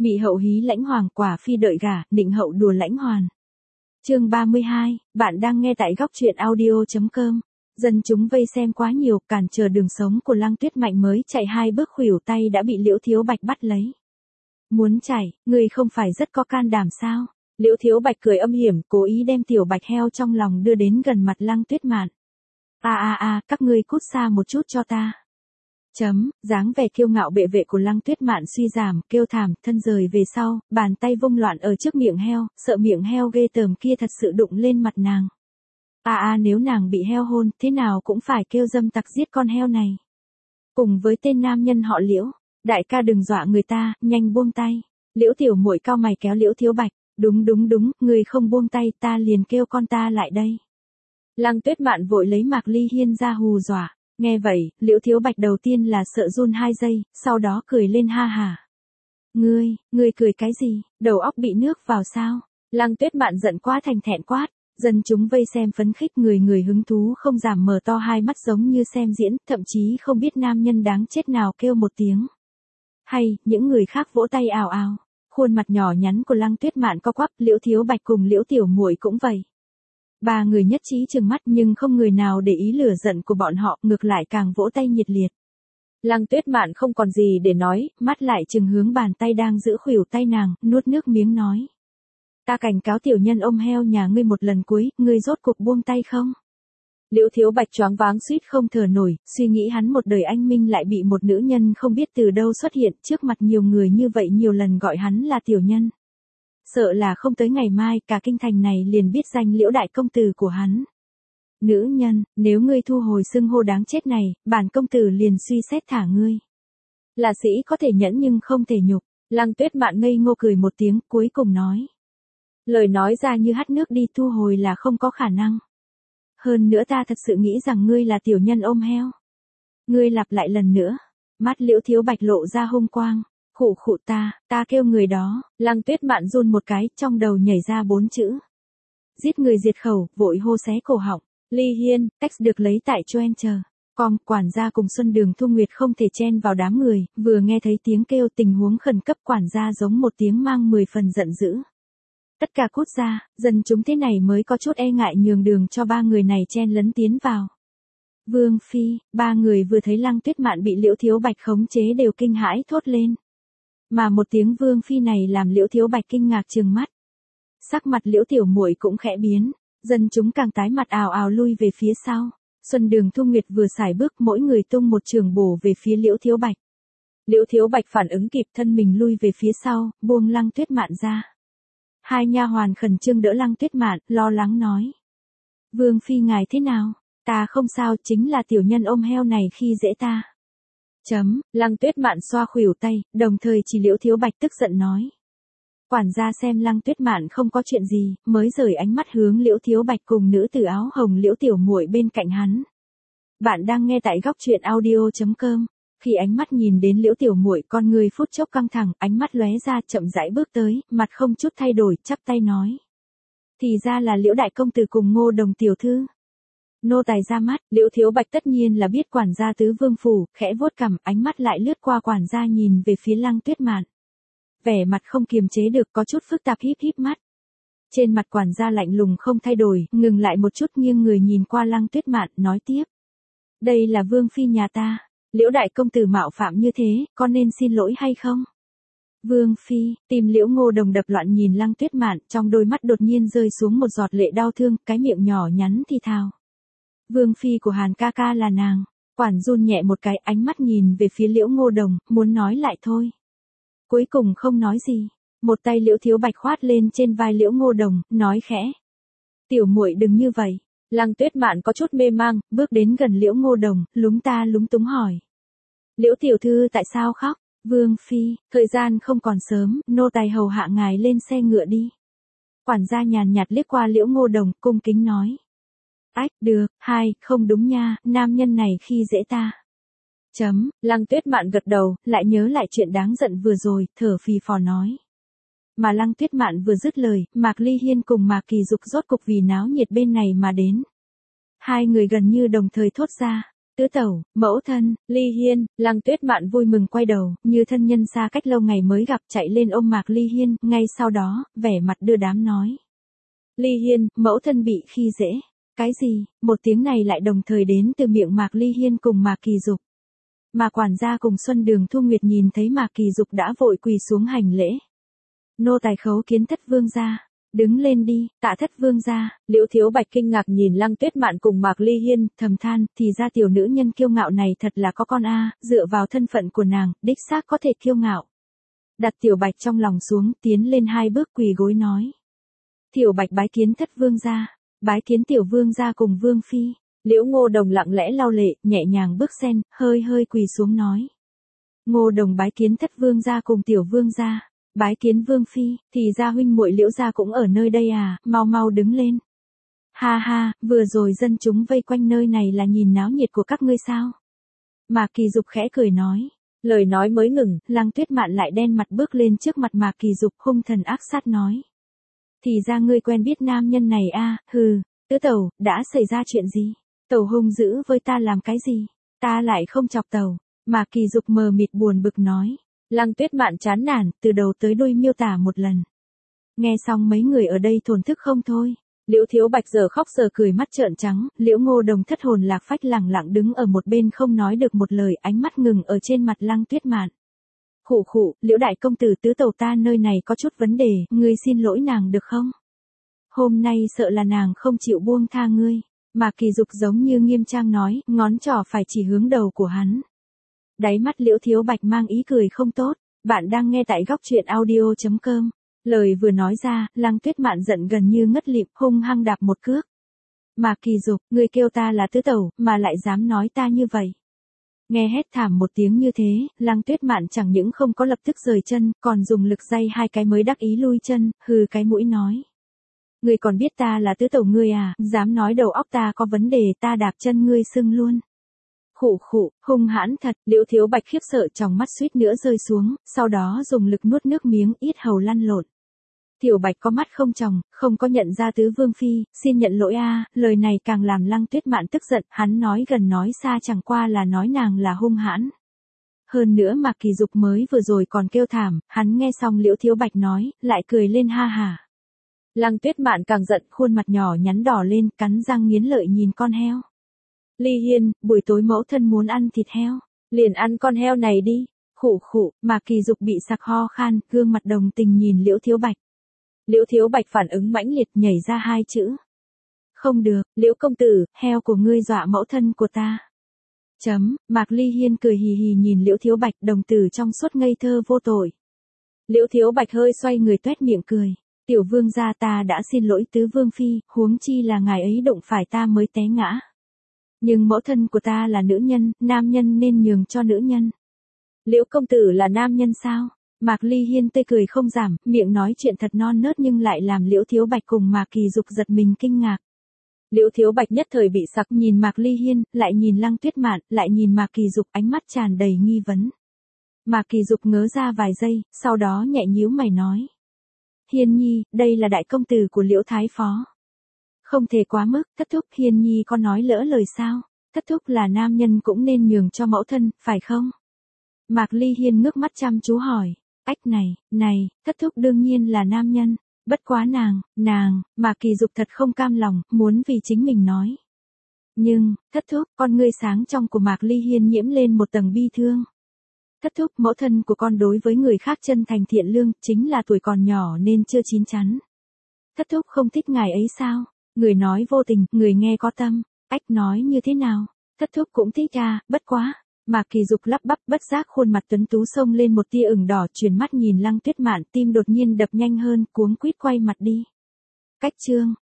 Mị hậu hí lãnh hoàng, quả phi đợi gả, định hậu đùa lãnh hoàn. Chương 32, bạn đang nghe tại góc truyện audio.com. Dân chúng vây xem quá nhiều, cản trở đường sống của Lăng Tuyết Mạnh mới chạy 2 bước khuỷu tay đã bị Liễu Thiếu Bạch bắt lấy. Muốn chạy, ngươi không phải rất có can đảm sao? Liễu Thiếu Bạch cười âm hiểm, cố ý đem tiểu bạch heo trong lòng đưa đến gần mặt Lăng Tuyết Mạn. Các ngươi cút xa một chút cho ta. Dáng vẻ kiêu ngạo bệ vệ của Lăng Tuyết Mạn suy giảm, kêu thảm, thân rời về sau, bàn tay vung loạn ở trước miệng heo, sợ miệng heo ghê tởm kia thật sự đụng lên mặt nàng. Nếu nàng bị heo hôn, thế nào cũng phải kêu dâm tặc giết con heo này. Cùng với tên nam nhân họ Liễu, đại ca đừng dọa người ta, nhanh buông tay. Liễu tiểu muội cau mày kéo Liễu Thiếu Bạch, đúng, người không buông tay ta liền kêu con ta lại đây. Lăng Tuyết Mạn vội lấy Mạc Ly Hiên ra hù dọa. Nghe vậy, Liễu Thiếu Bạch đầu tiên là sợ run 2 giây, sau đó cười lên ha hả. Ngươi cười cái gì, đầu óc bị nước vào sao? Lăng Tuyết Mạn giận quá thành thẹn quát, dân chúng vây xem phấn khích, người hứng thú không giảm mở to hai mắt giống như xem diễn, thậm chí không biết nam nhân đáng chết nào kêu một tiếng. Hay, những người khác vỗ tay ào ào, khuôn mặt nhỏ nhắn của Lăng Tuyết Mạn co quắp, Liễu Thiếu Bạch cùng Liễu Tiểu Muội cũng vậy. 3 người nhất trí trừng mắt nhưng không người nào để ý lửa giận của bọn họ, ngược lại càng vỗ tay nhiệt liệt. Lăng Tuyết Mạn không còn gì để nói, mắt lại trừng hướng bàn tay đang giữ khuỷu tay nàng, nuốt nước miếng nói. Ta cảnh cáo tiểu nhân ôm heo nhà ngươi một lần cuối, ngươi rốt cuộc buông tay không? Liễu Thiếu Bạch choáng váng suýt không thở nổi, suy nghĩ hắn một đời anh minh lại bị một nữ nhân không biết từ đâu xuất hiện trước mặt nhiều người như vậy nhiều lần gọi hắn là tiểu nhân. Sợ là không tới ngày mai cả kinh thành này liền biết danh Liễu đại công tử của hắn. Nữ nhân, nếu ngươi thu hồi xưng hô đáng chết này, bản công tử liền suy xét thả ngươi. Là sĩ có thể nhẫn nhưng không thể nhục. Lăng Tuyết Mạn ngây ngô cười một tiếng, cuối cùng nói. Lời nói ra như hắt nước đi, thu hồi là không có khả năng. Hơn nữa ta thật sự nghĩ rằng ngươi là tiểu nhân ôm heo. Ngươi lặp lại lần nữa. Mắt Liễu Thiếu Bạch lộ ra hung quang. Khụ ta kêu người đó. Lăng Tuyết Mạn run một cái, trong đầu nhảy ra 4 chữ. Giết người diệt khẩu, vội hô xé cổ họng. Ly Hiên, text được lấy tại Choenter.com, quản gia cùng Xuân Đường Thu Nguyệt không thể chen vào đám người, vừa nghe thấy tiếng kêu tình huống khẩn cấp quản gia giống một tiếng mang 10 phần giận dữ. Tất cả cút ra, dân chúng thế này mới có chút e ngại nhường đường cho 3 người này chen lấn tiến vào. Vương Phi, 3 người vừa thấy Lăng Tuyết Mạn bị Liễu Thiếu Bạch khống chế đều kinh hãi thốt lên. Mà một tiếng Vương Phi này làm Liễu Thiếu Bạch kinh ngạc trừng mắt. Sắc mặt Liễu Tiểu Muội cũng khẽ biến, dân chúng càng tái mặt ào ào lui về phía sau. Xuân Đường Thu Nguyệt vừa xài bước mỗi người tung một trường bổ về phía Liễu Thiếu Bạch. Liễu Thiếu Bạch phản ứng kịp thân mình lui về phía sau, buông Lăng Tuyết Mạn ra. 2 nha hoàn khẩn trương đỡ Lăng Tuyết Mạn, lo lắng nói. Vương Phi ngài thế nào? Ta không sao, chính là tiểu nhân ôm heo này khi dễ ta. Lăng Tuyết Mạn xoa khuỷu tay, đồng thời chỉ Liễu Thiếu Bạch tức giận nói. Quản gia xem Lăng Tuyết Mạn không có chuyện gì, mới rời ánh mắt hướng Liễu Thiếu Bạch cùng nữ tử áo hồng Liễu Tiểu Muội bên cạnh hắn. Bạn đang nghe tại góc truyện audio.com. Khi ánh mắt nhìn đến Liễu Tiểu Muội, con người phút chốc căng thẳng, ánh mắt lóe ra, chậm rãi bước tới, mặt không chút thay đổi, chắp tay nói. Thì ra là Liễu đại công tử cùng Ngô Đồng tiểu thư. Nô tài ra mắt, Liễu Thiếu Bạch tất nhiên là biết quản gia tứ vương phủ, khẽ vuốt cằm, ánh mắt lại lướt qua quản gia nhìn về phía Lăng Tuyết Mạn. Vẻ mặt không kiềm chế được, có chút phức tạp, híp mắt. Trên mặt quản gia lạnh lùng không thay đổi, ngừng lại một chút nghiêng người nhìn qua Lăng Tuyết Mạn, nói tiếp. Đây là Vương Phi nhà ta. Liễu đại công tử mạo phạm như thế, con nên xin lỗi hay không? Vương Phi, tim Liễu Ngô Đồng đập loạn nhìn Lăng Tuyết Mạn, trong đôi mắt đột nhiên rơi xuống một giọt lệ đau thương, cái miệng nhỏ nhắn thì thào. Vương Phi của Hàn ca ca là nàng. Quản run nhẹ một cái, ánh mắt nhìn về phía Liễu Ngô Đồng, muốn nói lại thôi. Cuối cùng không nói gì. Một tay Liễu Thiếu Bạch khoát lên trên vai Liễu Ngô Đồng, nói khẽ. Tiểu muội đừng như vậy. Lăng Tuyết Mạn có chút mê mang, bước đến gần Liễu Ngô Đồng, lúng túng hỏi. Liễu tiểu thư tại sao khóc? Vương Phi, thời gian không còn sớm, nô tài hầu hạ ngài lên xe ngựa đi. Quản gia nhàn nhạt liếc qua Liễu Ngô Đồng, cung kính nói. Được, không đúng nha, nam nhân này khi dễ ta. Lăng Tuyết Mạn gật đầu, lại nhớ lại chuyện đáng giận vừa rồi, thở phì phò nói. Mà Lăng Tuyết Mạn vừa dứt lời, Mạc Ly Hiên cùng Mạc Kỳ Dục rốt cục vì náo nhiệt bên này mà đến. 2 người gần như đồng thời thốt ra. Tứ tẩu, mẫu thân, Ly Hiên, Lăng Tuyết Mạn vui mừng quay đầu, như thân nhân xa cách lâu ngày mới gặp chạy lên ôm Mạc Ly Hiên, ngay sau đó, vẻ mặt đưa đám nói. Ly Hiên, mẫu thân bị khi dễ. Cái gì? Một tiếng này lại đồng thời đến từ miệng Mạc Ly Hiên cùng Mạc Kỳ Dục. Mà quản gia cùng Xuân Đường Thu Nguyệt nhìn thấy Mạc Kỳ Dục đã vội quỳ xuống hành lễ. Nô tài khấu kiến thất vương gia. Đứng lên đi, tạ thất vương gia. Liễu Thiếu Bạch kinh ngạc nhìn Lăng Tuyết Mạn cùng Mạc Ly Hiên, thầm than, thì ra tiểu nữ nhân kiêu ngạo này thật là có con a, dựa vào thân phận của nàng, đích xác có thể kiêu ngạo. Đặt Tiểu Bạch trong lòng xuống, tiến lên 2 bước quỳ gối nói. Tiểu Bạch bái kiến thất vương gia, bái kiến tiểu vương gia cùng vương phi. Liễu Ngô Đồng lặng lẽ lau lệ, nhẹ nhàng bước sen, hơi quỳ xuống nói. Ngô Đồng bái kiến thất vương gia cùng tiểu vương gia. Bái kiến vương phi, thì ra huynh muội Liễu gia cũng ở nơi đây à, mau đứng lên. Ha ha, vừa rồi dân chúng vây quanh nơi này là nhìn náo nhiệt của các ngươi sao? Mạc Kỳ Dục khẽ cười nói. Lời nói mới ngừng, Lăng Tuyết Mạn lại đen mặt bước lên trước mặt Mạc Kỳ Dục hung thần ác sát nói. Thì ra ngươi quen biết nam nhân này a, hừ, tứ tẩu, đã xảy ra chuyện gì? Tẩu hung dữ với ta làm cái gì? Ta lại không chọc tẩu. Mạc Kỳ Dục mờ mịt buồn bực nói. Lăng Tuyết Mạn chán nản, từ đầu tới đuôi miêu tả một lần. Nghe xong mấy người ở đây thổn thức không thôi. Liễu Thiếu Bạch giờ khóc giờ cười mắt trợn trắng, Liễu Ngô Đồng thất hồn lạc phách lẳng lặng đứng ở một bên không nói được một lời, ánh mắt ngừng ở trên mặt Lăng Tuyết Mạn. Khụ, Liễu đại công tử tứ tẩu ta nơi này có chút vấn đề, ngươi xin lỗi nàng được không? Hôm nay sợ là nàng không chịu buông tha ngươi. Mạc Kỳ Dục giống như nghiêm trang nói, ngón trỏ phải chỉ hướng đầu của hắn. Đáy mắt Liễu Thiếu Bạch mang ý cười không tốt. Bạn đang nghe tại góc truyện audio.com. Lời vừa nói ra, Lăng Tuyết Mạn giận gần như ngất lịm, hung hăng đạp một cước. Mạc Kỳ Dục, ngươi kêu ta là tứ tẩu, mà lại dám nói ta như vậy. Nghe hét thảm một tiếng như thế, Lăng Tuyết Mạn chẳng những không có lập tức rời chân, còn dùng lực day 2 cái mới đắc ý lui chân, hừ cái mũi nói. Ngươi còn biết ta là tứ tẩu ngươi à, dám nói đầu óc ta có vấn đề, ta đạp chân ngươi sưng luôn. Khụ, hung hãn thật, Liễu Thiếu Bạch khiếp sợ trong mắt suýt nữa rơi xuống, sau đó dùng lực nuốt nước miếng, yết hầu lăn lộn. Tiểu Bạch có mắt không tròng, không có nhận ra tứ vương phi, xin nhận lỗi a, lời này càng làm Lăng Tuyết Mạn tức giận, hắn nói gần nói xa chẳng qua là nói nàng là hung hãn. Hơn nữa Mạc Kỳ Dục mới vừa rồi còn kêu thảm, hắn nghe xong Liễu Thiếu Bạch nói, lại cười lên ha hả. Lăng Tuyết Mạn càng giận, khuôn mặt nhỏ nhắn đỏ lên, cắn răng nghiến lợi nhìn con heo. Ly Hiên, buổi tối mẫu thân muốn ăn thịt heo, liền ăn con heo này đi. Khụ, Mạc Kỳ Dục bị sặc ho khan, gương mặt đồng tình nhìn Liễu Thiếu Bạch. Liễu Thiếu Bạch phản ứng mãnh liệt nhảy ra 2 chữ. Không được, Liễu công tử, heo của ngươi dọa mẫu thân của ta. Mạc Ly Hiên cười hì hì nhìn Liễu Thiếu Bạch, đồng tử trong suốt ngây thơ vô tội. Liễu Thiếu Bạch hơi xoay người toét miệng cười. Tiểu vương gia ta đã xin lỗi tứ vương phi, huống chi là ngài ấy đụng phải ta mới té ngã. Nhưng mẫu thân của ta là nữ nhân, nam nhân nên nhường cho nữ nhân. Liễu công tử là nam nhân sao? Mạc Ly Hiên tươi cười không giảm, miệng nói chuyện thật non nớt nhưng lại làm Liễu Thiếu Bạch cùng Mạc Kỳ Dục giật mình kinh ngạc. Liễu Thiếu Bạch nhất thời bị sặc, nhìn Mạc Ly Hiên, lại nhìn Lăng Tuyết Mạn, lại nhìn Mạc Kỳ Dục, ánh mắt tràn đầy nghi vấn. Mạc Kỳ Dục ngớ ra vài giây, sau đó nhẹ nhíu mày nói. Hiên nhi, đây là đại công tử của Liễu Thái Phó. Không thể quá mức, thất thúc, Hiên nhi có nói lỡ lời sao? Thất thúc là nam nhân cũng nên nhường cho mẫu thân, phải không? Mạc Ly Hiên ngước mắt chăm chú hỏi. Ách này, thất thúc đương nhiên là nam nhân. Bất quá nàng, Mạc Kỳ Dục thật không cam lòng, muốn vì chính mình nói. Nhưng, thất thúc, con ngươi sáng trong của Mạc Ly Hiên nhiễm lên một tầng bi thương. Thất thúc, mẫu thân của con đối với người khác chân thành thiện lương, chính là tuổi còn nhỏ nên chưa chín chắn. Thất thúc không thích ngài ấy sao? Người nói vô tình, người nghe có tâm. Ách nói như thế nào? Thất thúc cũng thích à, bất quá. Mạc Kỳ Dục lắp bắp, bất giác khuôn mặt tuấn tú xông lên một tia ửng đỏ, chuyển mắt nhìn Lăng Tuyết Mạn, tim đột nhiên đập nhanh hơn, cuống quýt quay mặt đi. Cách chương